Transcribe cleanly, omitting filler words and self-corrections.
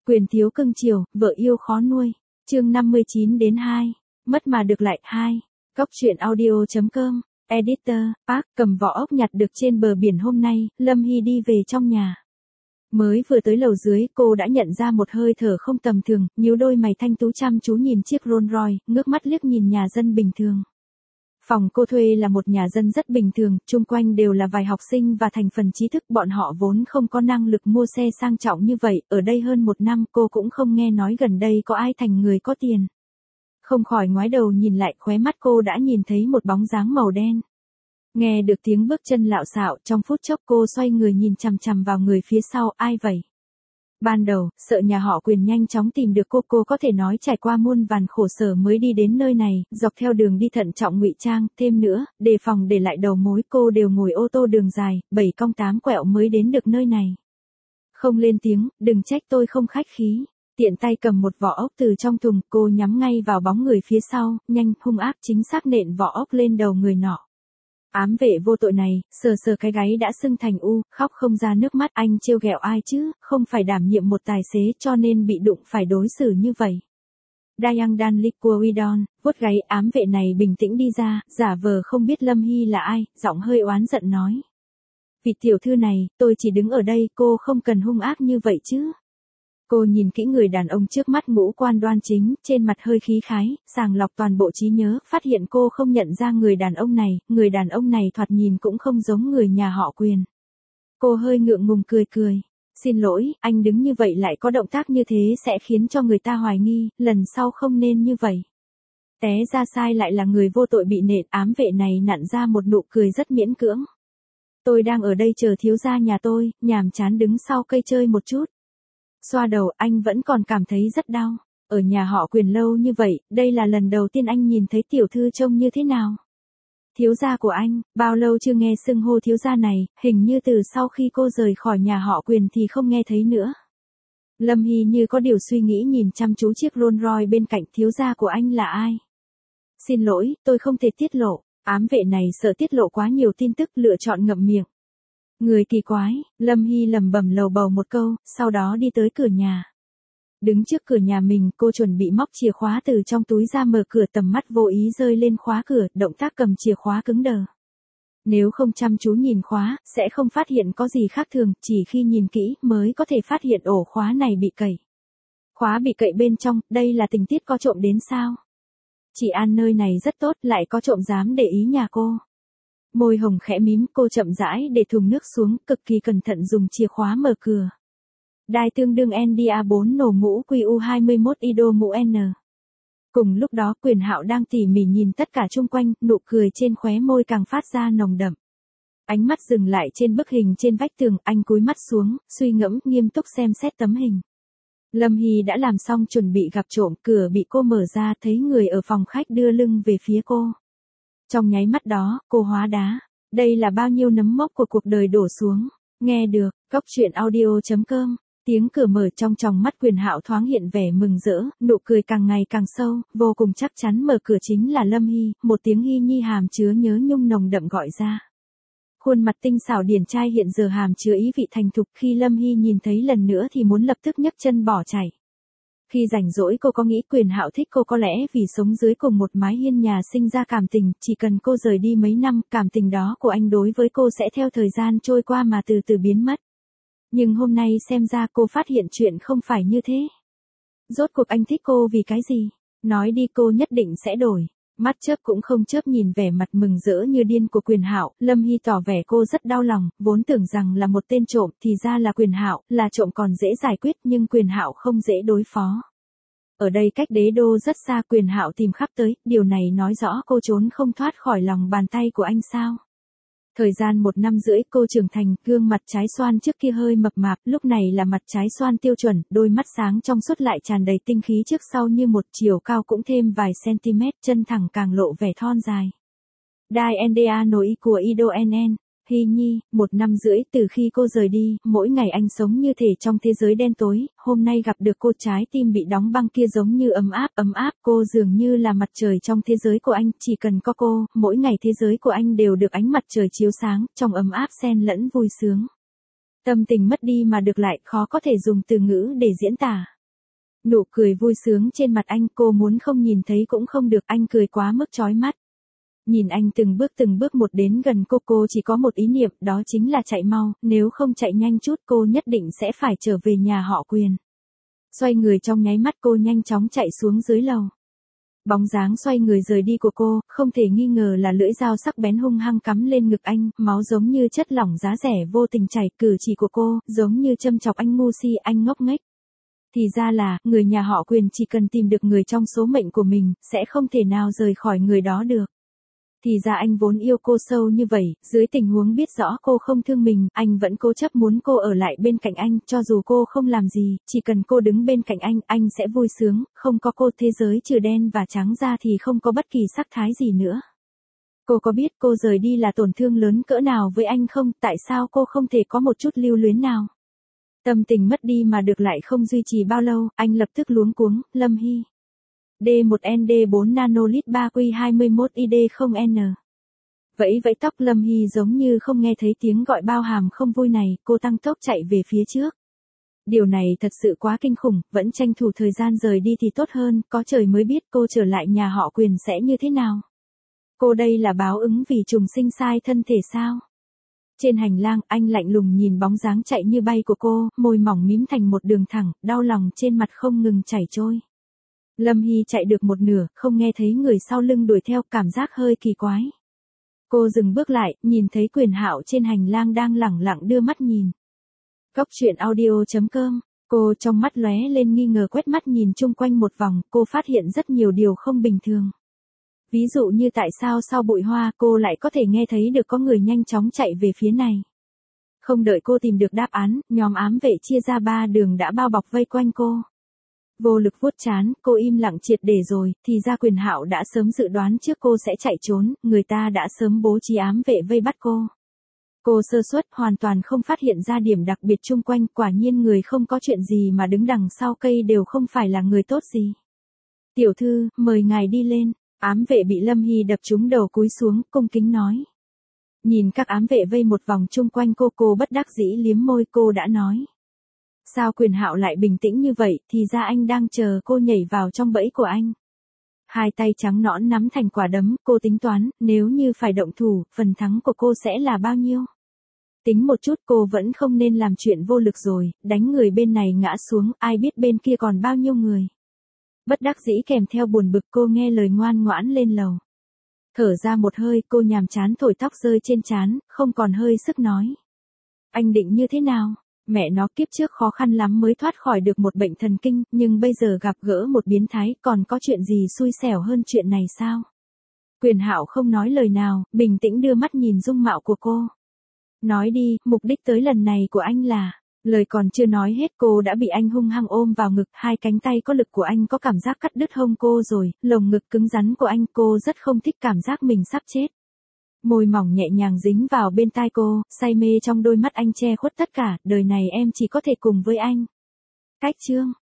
Quyền thiếu cưng chiều, vợ yêu khó nuôi. Chương 59-2. Mất mà được lại 2. Góc truyện audio.com. Editor, Park cầm vỏ ốc nhặt được trên bờ biển hôm nay, Lâm Hy đi về trong nhà. Mới vừa tới lầu dưới, cô đã nhận ra một hơi thở không tầm thường, nhíu đôi mày thanh tú chăm chú nhìn chiếc Rolls Royce, ngước mắt liếc nhìn nhà dân bình thường. Phòng cô thuê là một nhà dân rất bình thường, chung quanh đều là vài học sinh và thành phần trí thức, bọn họ vốn không có năng lực mua xe sang trọng như vậy, ở đây hơn một năm cô cũng không nghe nói gần đây có ai thành người có tiền. Không khỏi ngoái đầu nhìn lại, khóe mắt cô đã nhìn thấy một bóng dáng màu đen. Nghe được tiếng bước chân lạo xạo, trong phút chốc cô xoay người nhìn chằm chằm vào người phía sau, ai vậy? Ban đầu, sợ nhà họ Quyền nhanh chóng tìm được cô có thể nói trải qua muôn vàn khổ sở mới đi đến nơi này, dọc theo đường đi thận trọng ngụy trang, thêm nữa, đề phòng để lại đầu mối cô đều ngồi ô tô đường dài, 7 cong 8 quẹo mới đến được nơi này. Không lên tiếng, đừng trách tôi không khách khí. Tiện tay cầm một vỏ ốc từ trong thùng, cô nhắm ngay vào bóng người phía sau, nhanh, hung ác chính xác nện vỏ ốc lên đầu người nọ. Ám vệ vô tội này, sờ cái gáy đã sưng thành u, khóc không ra nước mắt, anh trêu ghẹo ai chứ, không phải đảm nhiệm một tài xế cho nên bị đụng phải đối xử như vậy. Dayang Dan Liquidon, vuốt gáy ám vệ này bình tĩnh đi ra, giả vờ không biết Lâm Hy là ai, giọng hơi oán giận nói. Vị tiểu thư này, tôi chỉ đứng ở đây, cô không cần hung ác như vậy chứ. Cô nhìn kỹ người đàn ông trước mắt, ngũ quan đoan chính, trên mặt hơi khí khái, sàng lọc toàn bộ trí nhớ, phát hiện cô không nhận ra người đàn ông này thoạt nhìn cũng không giống người nhà họ Quyền. Cô hơi ngượng ngùng cười. Xin lỗi, anh đứng như vậy lại có động tác như thế sẽ khiến cho người ta hoài nghi, lần sau không nên như vậy. Té ra sai lại là người vô tội bị nện, ám vệ này nặn ra một nụ cười rất miễn cưỡng. Tôi đang ở đây chờ thiếu gia nhà tôi, nhàm chán đứng sau cây chơi một chút. Xoa đầu, anh vẫn còn cảm thấy rất đau. Ở nhà họ Quyền lâu như vậy, đây là lần đầu tiên anh nhìn thấy tiểu thư trông như thế nào. Thiếu gia của anh, bao lâu chưa nghe xưng hô thiếu gia này, hình như từ sau khi cô rời khỏi nhà họ Quyền thì không nghe thấy nữa. Lâm Hy như có điều suy nghĩ nhìn chăm chú chiếc Rolls Royce bên cạnh, thiếu gia của anh là ai? Xin lỗi, tôi không thể tiết lộ. Ám vệ này sợ tiết lộ quá nhiều tin tức, lựa chọn ngậm miệng. Người kỳ quái, Lâm Hy lẩm bẩm lầu bầu một câu, sau đó đi tới cửa nhà. Đứng trước cửa nhà mình, cô chuẩn bị móc chìa khóa từ trong túi ra mở cửa, tầm mắt vô ý rơi lên khóa cửa, động tác cầm chìa khóa cứng đờ. Nếu không chăm chú nhìn khóa, sẽ không phát hiện có gì khác thường, chỉ khi nhìn kỹ mới có thể phát hiện ổ khóa này bị cậy. Khóa bị cậy bên trong, đây là tình tiết có trộm đến sao? Chị An nơi này rất tốt, lại có trộm dám để ý nhà cô. Môi hồng khẽ mím, cô chậm rãi để thùng nước xuống, cực kỳ cẩn thận dùng chìa khóa mở cửa. Đai tương đương NDA4 nổ mũ QU21 IDO mũ N. Cùng lúc đó Quyền Hạo đang tỉ mỉ nhìn tất cả chung quanh, nụ cười trên khóe môi càng phát ra nồng đậm. Ánh mắt dừng lại trên bức hình trên vách tường, anh cúi mắt xuống, suy ngẫm, nghiêm túc xem xét tấm hình. Lâm Hy đã làm xong chuẩn bị gặp trộm, cửa bị cô mở ra, thấy người ở phòng khách đưa lưng về phía cô. Trong nháy mắt đó, cô hóa đá. Đây là bao nhiêu nấm mốc của cuộc đời đổ xuống. Nghe được, góc truyện audio.com. Tiếng cửa mở, trong tròng mắt Quyền Hạo thoáng hiện vẻ mừng rỡ, nụ cười càng ngày càng sâu, vô cùng chắc chắn mở cửa chính là Lâm Hy, một tiếng Hy nhi hàm chứa nhớ nhung nồng đậm gọi ra. Khuôn mặt tinh xảo điển trai hiện giờ hàm chứa ý vị thành thục, khi Lâm Hy nhìn thấy lần nữa thì muốn lập tức nhấc chân bỏ chạy. Khi rảnh rỗi cô có nghĩ Quyền Hạo thích cô có lẽ vì sống dưới cùng một mái hiên nhà sinh ra cảm tình, chỉ cần cô rời đi mấy năm, cảm tình đó của anh đối với cô sẽ theo thời gian trôi qua mà từ từ biến mất. Nhưng hôm nay xem ra cô phát hiện chuyện không phải như thế. Rốt cuộc anh thích cô vì cái gì? Nói đi, cô nhất định sẽ đổi. Mắt chớp cũng không chớp nhìn vẻ mặt mừng rỡ như điên của Quyền Hạo, Lâm Hy tỏ vẻ cô rất đau lòng, vốn tưởng rằng là một tên trộm, thì ra là Quyền Hạo, là trộm còn dễ giải quyết nhưng Quyền Hạo không dễ đối phó. Ở đây cách đế đô rất xa, Quyền Hạo tìm khắp tới, điều này nói rõ cô trốn không thoát khỏi lòng bàn tay của anh sao. Thời gian 1 năm rưỡi cô trưởng thành, gương mặt trái xoan trước kia hơi mập mạp, lúc này là mặt trái xoan tiêu chuẩn, đôi mắt sáng trong suốt lại tràn đầy tinh khí trước sau như một, chiều cao cũng thêm vài cm, chân thẳng càng lộ vẻ thon dài. Đai NDA nổi của IDO NN. Hy nhi, 1 năm rưỡi từ khi cô rời đi, mỗi ngày anh sống như thể trong thế giới đen tối, hôm nay gặp được cô, trái tim bị đóng băng kia giống như ấm áp, cô dường như là mặt trời trong thế giới của anh, chỉ cần có cô, mỗi ngày thế giới của anh đều được ánh mặt trời chiếu sáng, trong ấm áp xen lẫn vui sướng. Tâm tình mất đi mà được lại, khó có thể dùng từ ngữ để diễn tả. Nụ cười vui sướng trên mặt anh cô muốn không nhìn thấy cũng không được, anh cười quá mức chói mắt. Nhìn anh từng bước một đến gần cô chỉ có một ý niệm, đó chính là chạy mau, nếu không chạy nhanh chút cô nhất định sẽ phải trở về nhà họ Quyền. Xoay người trong nháy mắt cô nhanh chóng chạy xuống dưới lầu. Bóng dáng xoay người rời đi của cô, không thể nghi ngờ là lưỡi dao sắc bén hung hăng cắm lên ngực anh, máu giống như chất lỏng giá rẻ vô tình chảy, cử chỉ của cô, giống như châm chọc anh ngu si, anh ngốc nghếch. Thì ra là, người nhà họ Quyền chỉ cần tìm được người trong số mệnh của mình, sẽ không thể nào rời khỏi người đó được. Thì ra anh vốn yêu cô sâu như vậy, dưới tình huống biết rõ cô không thương mình, anh vẫn cố chấp muốn cô ở lại bên cạnh anh, cho dù cô không làm gì, chỉ cần cô đứng bên cạnh anh sẽ vui sướng, không có cô thế giới trừ đen và trắng ra thì không có bất kỳ sắc thái gì nữa. Cô có biết cô rời đi là tổn thương lớn cỡ nào với anh không, tại sao cô không thể có một chút lưu luyến nào? Tâm tình mất đi mà được lại không duy trì bao lâu, anh lập tức luống cuống, Lâm Hy. D1ND4 nanolit 3Q21ID0N. Vẫy tóc Lâm Hy giống như không nghe thấy tiếng gọi bao hàm không vui này, cô tăng tốc chạy về phía trước. Điều này thật sự quá kinh khủng, vẫn tranh thủ thời gian rời đi thì tốt hơn, có trời mới biết cô trở lại nhà họ Quyền sẽ như thế nào. Cô đây là báo ứng vì trùng sinh sai thân thể sao? Trên hành lang, anh lạnh lùng nhìn bóng dáng chạy như bay của cô, môi mỏng mím thành một đường thẳng, đau lòng trên mặt không ngừng chảy trôi. Lâm Hy chạy được một nửa, không nghe thấy người sau lưng đuổi theo, cảm giác hơi kỳ quái. Cô dừng bước lại, nhìn thấy Quyền Hạo trên hành lang đang lẳng lặng đưa mắt nhìn. Cốc truyện audio.com, cô trong mắt lóe lên nghi ngờ quét mắt nhìn chung quanh một vòng, cô phát hiện rất nhiều điều không bình thường. Ví dụ như tại sao sau bụi hoa cô lại có thể nghe thấy được có người nhanh chóng chạy về phía này. Không đợi cô tìm được đáp án, nhóm ám vệ chia ra 3 đường đã bao bọc vây quanh cô. Vô lực vuốt trán, cô im lặng triệt để rồi, thì ra Quyền Hạo đã sớm dự đoán trước cô sẽ chạy trốn, người ta đã sớm bố trí ám vệ vây bắt cô. Cô sơ suất, hoàn toàn không phát hiện ra điểm đặc biệt chung quanh, quả nhiên người không có chuyện gì mà đứng đằng sau cây đều không phải là người tốt gì. Tiểu thư, mời ngài đi lên, ám vệ bị Lâm Hy đập trúng đầu cúi xuống, cung kính nói. Nhìn các ám vệ vây một vòng chung quanh cô bất đắc dĩ liếm môi, cô đã nói. Sao Quyền Hạo lại bình tĩnh như vậy, thì ra anh đang chờ cô nhảy vào trong bẫy của anh. Hai tay trắng nõn nắm thành quả đấm, cô tính toán, nếu như phải động thủ, phần thắng của cô sẽ là bao nhiêu? Tính một chút cô vẫn không nên làm chuyện vô lực rồi, đánh người bên này ngã xuống, ai biết bên kia còn bao nhiêu người. Bất đắc dĩ kèm theo buồn bực cô nghe lời ngoan ngoãn lên lầu. Thở ra một hơi, cô nhàm chán thổi tóc rơi trên trán, không còn hơi sức nói. Anh định như thế nào? Mẹ nó kiếp trước khó khăn lắm mới thoát khỏi được một bệnh thần kinh, nhưng bây giờ gặp gỡ một biến thái, còn có chuyện gì xui xẻo hơn chuyện này sao? Quyền Hạo không nói lời nào, bình tĩnh đưa mắt nhìn dung mạo của cô. Nói đi, mục đích tới lần này của anh là... Lời còn chưa nói hết cô đã bị anh hung hăng ôm vào ngực, hai cánh tay có lực của anh có cảm giác cắt đứt hông cô rồi, lồng ngực cứng rắn của anh, cô rất không thích cảm giác mình sắp chết. Môi mỏng nhẹ nhàng dính vào bên tai cô, say mê trong đôi mắt anh che khuất tất cả, đời này em chỉ có thể cùng với anh. Cách chương